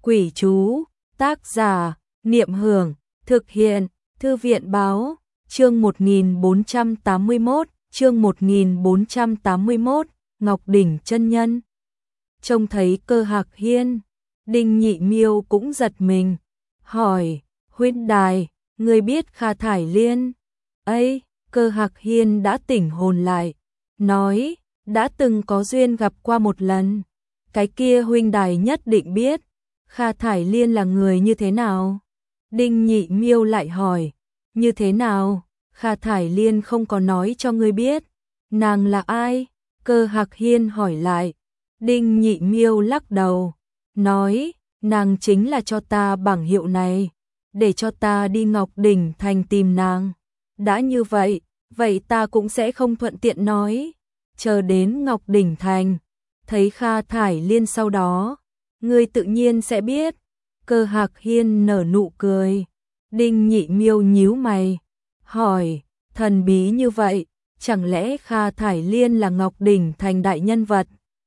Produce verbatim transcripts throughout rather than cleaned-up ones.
Quỷ chú, tác giả, Niệm Hưởng, thực hiện, Thư viện báo, chương một nghìn bốn trăm tám mươi mốt, chương một nghìn bốn trăm tám mươi mốt, Ngọc Đỉnh chân nhân. Trông thấy Cơ Hạc Hiên, Đinh Nhị Miêu cũng giật mình, hỏi, huynh đài, người biết Kha Thải Liên? Ấy, Cơ Hạc Hiên đã tỉnh hồn lại, nói, đã từng có duyên gặp qua một lần. Cái kia huynh đài nhất định biết, Kha Thải Liên là người như thế nào? Đinh Nhị Miêu lại hỏi, như thế nào? Kha Thải Liên không có nói cho ngươi biết. Nàng là ai? Cơ Hạc Hiên hỏi lại. Đinh Nhị Miêu lắc đầu, nói, nàng chính là cho ta bảng hiệu này, để cho ta đi Ngọc Đỉnh Thành tìm nàng. Đã như vậy, vậy ta cũng sẽ không thuận tiện nói. Chờ đến Ngọc Đỉnh Thành, thấy Kha Thải Liên sau đó, ngươi tự nhiên sẽ biết. Cơ Hạc Hiên nở nụ cười. Đinh Nhị Miêu nhíu mày, hỏi, thần bí như vậy, chẳng lẽ Kha Thải Liên là Ngọc Đỉnh Thành đại nhân vật?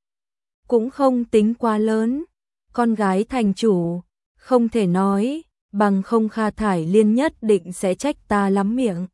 Cũng không tính quá lớn, con gái thành chủ, không thể nói, bằng không Kha Thải Liên nhất định sẽ trách ta lắm miệng.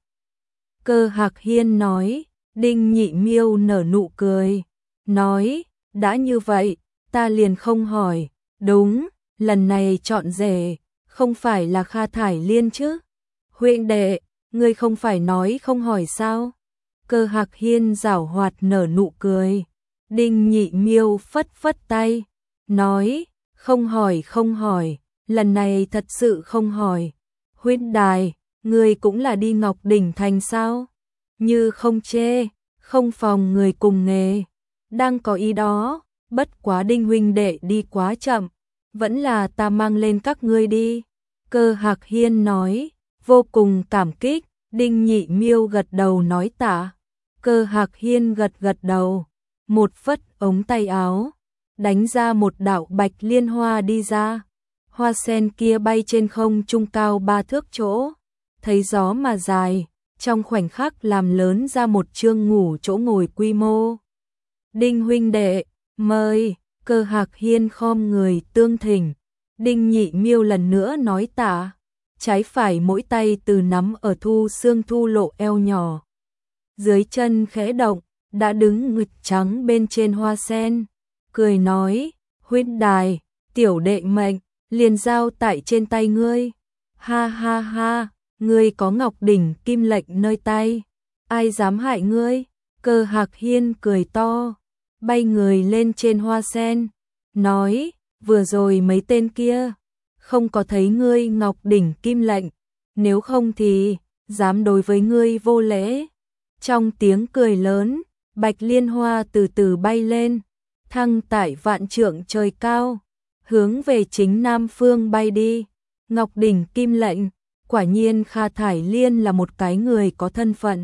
Cơ Hạc Hiên nói. Đinh Nhị Miêu nở nụ cười, nói, đã như vậy, ta liền không hỏi. Đúng, lần này chọn rể, không phải là Kha Thải Liên chứ? Huynh đệ, ngươi không phải nói không hỏi sao? Cơ Hạc Hiên giảo hoạt nở nụ cười. Đinh Nhị Miêu phất phất tay, nói, không hỏi không hỏi, lần này thật sự không hỏi. Huynh đài, ngươi cũng là đi Ngọc Đỉnh Thành sao? Như không chê, không phòng người cùng nghề. Đang có ý đó, bất quá Đinh huynh đệ đi quá chậm, vẫn là ta mang lên các ngươi đi. Cơ Hạc Hiên nói, vô cùng cảm kích. Đinh Nhị Miêu gật đầu nói tạ. Cơ Hạc Hiên gật gật đầu, một phất ống tay áo, đánh ra một đạo bạch liên hoa đi ra. Hoa sen kia bay trên không trung cao ba thước chỗ, thấy gió mà dài, trong khoảnh khắc làm lớn ra một chương ngủ chỗ ngồi quy mô. Đinh huynh đệ, mời. Cơ Hạc Hiên khom người tương thỉnh. Đinh Nhị Miêu lần nữa nói tạ, trái phải mỗi tay từ nắm ở thu xương thu lộ eo nhỏ. Dưới chân khẽ động, đã đứng ngực trắng bên trên hoa sen, cười nói, huynh đài, tiểu đệ mệnh, liền giao tại trên tay ngươi. Ha ha ha, ngươi có Ngọc Đỉnh kim lệnh nơi tay, ai dám hại ngươi? Cơ Hạc Hiên cười to, bay người lên trên hoa sen, nói, vừa rồi mấy tên kia, không có thấy ngươi Ngọc Đỉnh kim lệnh, nếu không thì, dám đối với ngươi vô lễ. Trong tiếng cười lớn, bạch liên hoa từ từ bay lên, thăng tại vạn trượng trời cao, hướng về chính Nam Phương bay đi. Ngọc Đỉnh kim lệnh, quả nhiên Kha Thải Liên là một cái người có thân phận.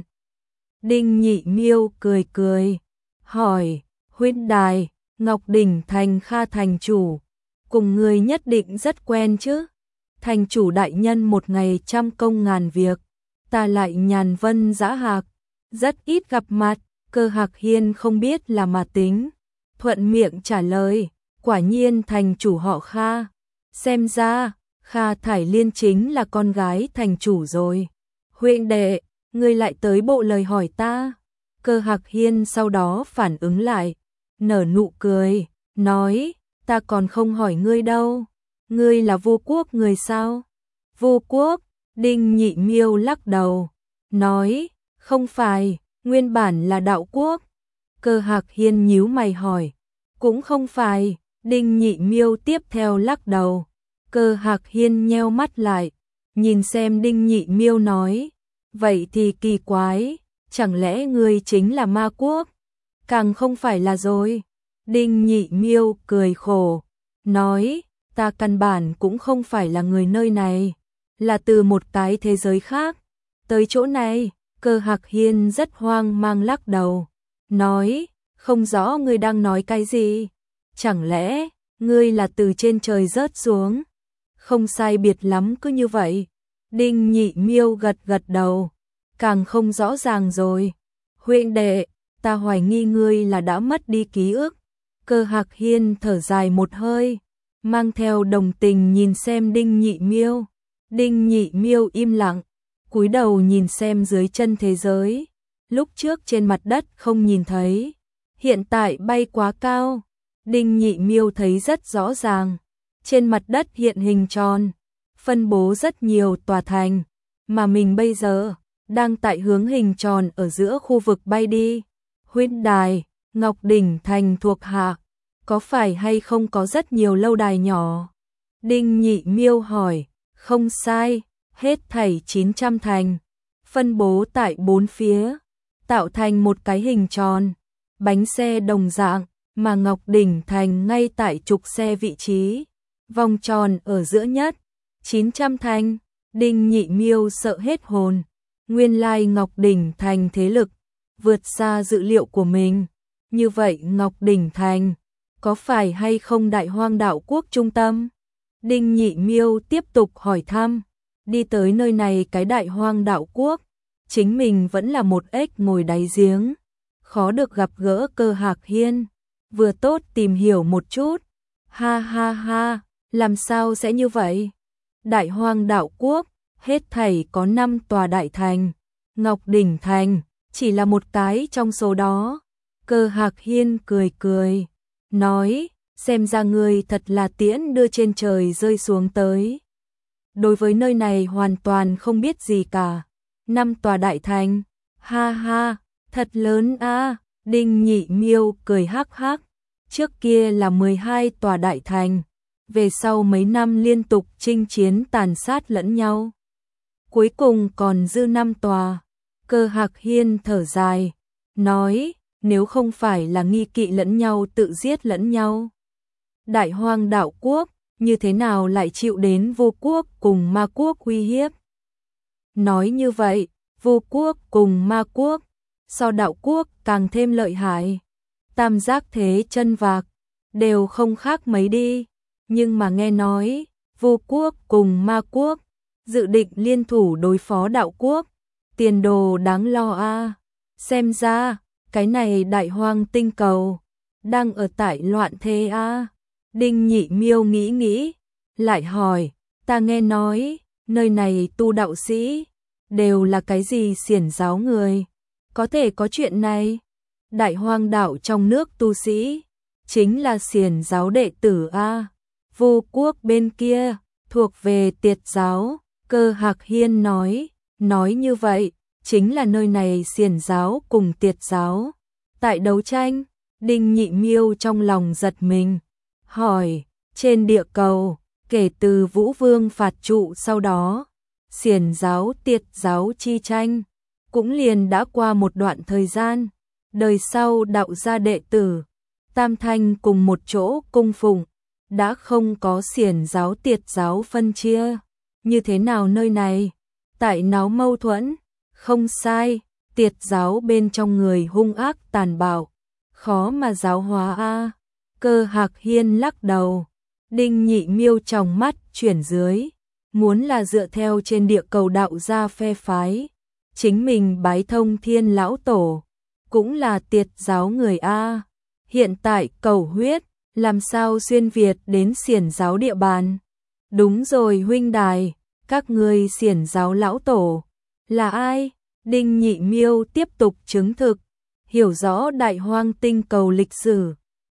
Đinh Nhị Miêu cười cười, hỏi, huynh đài, Ngọc Đỉnh Thành Kha thành chủ, cùng người nhất định rất quen chứ? Thành chủ đại nhân một ngày trăm công ngàn việc, ta lại nhàn vân dã hạc, rất ít gặp mặt. Cơ Hạc Hiên không biết là mà tính, thuận miệng trả lời, quả nhiên thành chủ họ Kha, xem ra Kha Thải Liên chính là con gái thành chủ rồi. Huynh đệ, ngươi lại tới bộ lời hỏi ta. Cơ Hạc Hiên sau đó phản ứng lại, nở nụ cười, nói, ta còn không hỏi ngươi đâu, ngươi là Vu Quốc người sao? Vu Quốc? Đinh Nhị Miêu lắc đầu, nói, không phải, nguyên bản là Đạo Quốc. Cơ Hạc Hiên nhíu mày hỏi, cũng không phải. Đinh Nhị Miêu tiếp theo lắc đầu. Cơ Hạc Hiên nheo mắt lại, nhìn xem Đinh Nhị Miêu nói, vậy thì kỳ quái, chẳng lẽ ngươi chính là Ma Quốc? Càng không phải là rồi. Đinh Nhị Miêu cười khổ, nói, ta căn bản cũng không phải là người nơi này, là từ một cái thế giới khác tới chỗ này. Cơ Hạc Hiên rất hoang mang lắc đầu, nói, không rõ ngươi đang nói cái gì, chẳng lẽ ngươi là từ trên trời rớt xuống? Không sai biệt lắm cứ như vậy. Đinh Nhị Miêu gật gật đầu, càng không rõ ràng rồi. Huynh đệ, ta hoài nghi ngươi là đã mất đi ký ức. Cơ Hạc Hiên thở dài một hơi, mang theo đồng tình nhìn xem Đinh Nhị Miêu. Đinh Nhị Miêu im lặng, cúi đầu nhìn xem dưới chân thế giới. Lúc trước trên mặt đất không nhìn thấy, hiện tại bay quá cao. Đinh Nhị Miêu thấy rất rõ ràng, trên mặt đất hiện hình tròn, phân bố rất nhiều tòa thành, mà mình bây giờ đang tại hướng hình tròn ở giữa khu vực bay đi. Huyễn đài, Ngọc Đỉnh Thành thuộc hạ, có phải hay không có rất nhiều lâu đài nhỏ? Đinh Nhị Miêu hỏi. Không sai, hết thảy chín trăm thành, phân bố tại bốn phía, tạo thành một cái hình tròn, bánh xe đồng dạng, mà Ngọc Đỉnh Thành ngay tại trục xe vị trí, vòng tròn ở giữa nhất. chín trăm thành, Đinh Nhị Miêu sợ hết hồn, nguyên lai Ngọc Đỉnh Thành thế lực vượt xa dự liệu của mình. Như vậy Ngọc Đỉnh Thành có phải hay không Đại Hoang Đạo Quốc trung tâm? Đinh Nhị Miêu tiếp tục hỏi thăm. Đi tới nơi này cái Đại Hoang Đạo Quốc, chính mình vẫn là một ếch ngồi đáy giếng, khó được gặp gỡ Cơ Hạc Hiên, vừa tốt tìm hiểu một chút. Ha ha ha, làm sao sẽ như vậy? Đại Hoang Đạo Quốc, hết thảy có năm tòa đại thành, Ngọc Đỉnh Thành chỉ là một cái trong số đó. Cơ Hạc Hiên cười cười, nói, xem ra ngươi thật là tiễn đưa trên trời rơi xuống tới. Đối với nơi này hoàn toàn không biết gì cả. Năm tòa đại thành, ha ha, thật lớn a. Đinh Nhị Miêu cười hắc hắc, trước kia là mười hai tòa đại thành, về sau mấy năm liên tục chinh chiến tàn sát lẫn nhau, cuối cùng còn dư năm tòa. Cơ Hạc Hiên thở dài, nói, nếu không phải là nghi kỵ lẫn nhau tự giết lẫn nhau, Đại Hoang Đạo Quốc như thế nào lại chịu đến Vô Quốc cùng Ma Quốc uy hiếp? Nói như vậy, Vô Quốc cùng Ma Quốc so Đạo Quốc càng thêm lợi hại. Tam giác thế chân vạc đều không khác mấy đi, nhưng mà nghe nói Vô Quốc cùng Ma Quốc dự định liên thủ đối phó Đạo Quốc, tiền đồ đáng lo a. Xem ra cái này Đại Hoang tinh cầu đang ở tại loạn thế a. Đinh Nhị Miêu nghĩ nghĩ, lại hỏi, ta nghe nói, nơi này tu đạo sĩ, đều là cái gì xiển giáo người, có thể có chuyện này? Đại Hoang Đạo trong nước tu sĩ, chính là xiển giáo đệ tử a. Vô Quốc bên kia, thuộc về Tiệt giáo. Cơ Hạc Hiên nói, nói như vậy, chính là nơi này xiển giáo cùng Tiệt giáo tại đấu tranh. Đinh Nhị Miêu trong lòng giật mình, hỏi, trên địa cầu, kể từ Vũ Vương phạt trụ sau đó, xiển giáo Tiệt giáo chi tranh, cũng liền đã qua một đoạn thời gian, đời sau đạo gia đệ tử, tam thanh cùng một chỗ cung phụng, đã không có xiển giáo Tiệt giáo phân chia. Như thế nào nơi này? Tại náo mâu thuẫn? Không sai, Tiệt giáo bên trong người hung ác tàn bạo, khó mà giáo hóa a. Cơ Hạc Hiên lắc đầu. Đinh Nhị Miêu trong mắt chuyển dưới, muốn là dựa theo trên địa cầu đạo gia phe phái, chính mình bái thông Thiên lão tổ, cũng là Tiệt giáo người a. Hiện tại cầu huyết, làm sao xuyên Việt đến xiển giáo địa bàn? Đúng rồi huynh đài, các ngươi xiển giáo lão tổ là ai? Đinh Nhị Miêu tiếp tục chứng thực, hiểu rõ Đại Hoang tinh cầu lịch sử.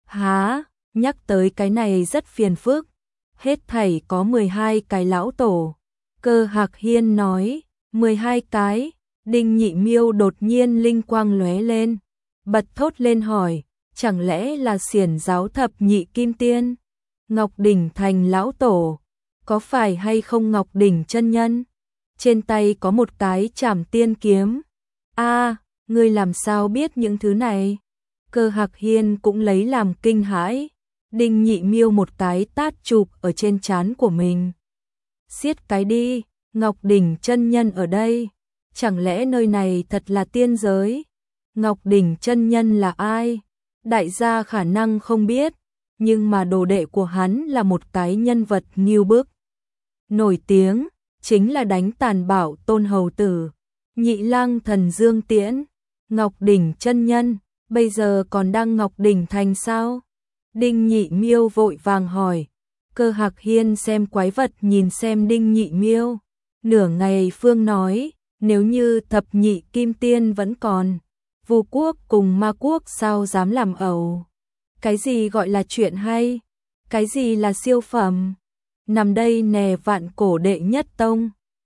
Há, nhắc tới cái này rất phiền phức, hết thảy có mười hai cái lão tổ. Cơ Hạc Hiên nói, mười hai cái. Đinh Nhị Miêu đột nhiên linh quang lóe lên, bật thốt lên hỏi, chẳng lẽ là xiển giáo thập nhị kim tiên? Ngọc Đỉnh Thành lão tổ, có phải hay không Ngọc Đỉnh chân nhân? Trên tay có một cái Trảm Tiên kiếm. A, ngươi làm sao biết những thứ này? Cơ Hạc Hiên cũng lấy làm kinh hãi. Đinh Nhị Miêu một cái tát chụp ở trên trán của mình. Xiết cái đi, Ngọc Đỉnh chân nhân ở đây, chẳng lẽ nơi này thật là tiên giới? Ngọc Đỉnh chân nhân là ai? Đại gia khả năng không biết, nhưng mà đồ đệ của hắn là một cái nhân vật nghiêu bức nổi tiếng, chính là đánh tàn bạo Tôn hầu tử, Nhị Lang Thần Dương Tiễn. Ngọc Đỉnh chân nhân bây giờ còn đang Ngọc Đỉnh Thành sao? Đinh Nhị Miêu vội vàng hỏi. Cơ Hạc Hiên xem quái vật nhìn xem Đinh Nhị Miêu. Nửa ngày Phương nói, nếu như thập nhị kim tiên vẫn còn, Vu quốc cùng Ma quốc sao dám làm ẩu. Cái gì gọi là chuyện hay? Cái gì là siêu phẩm? Nằm đây nè vạn cổ đệ nhất tông.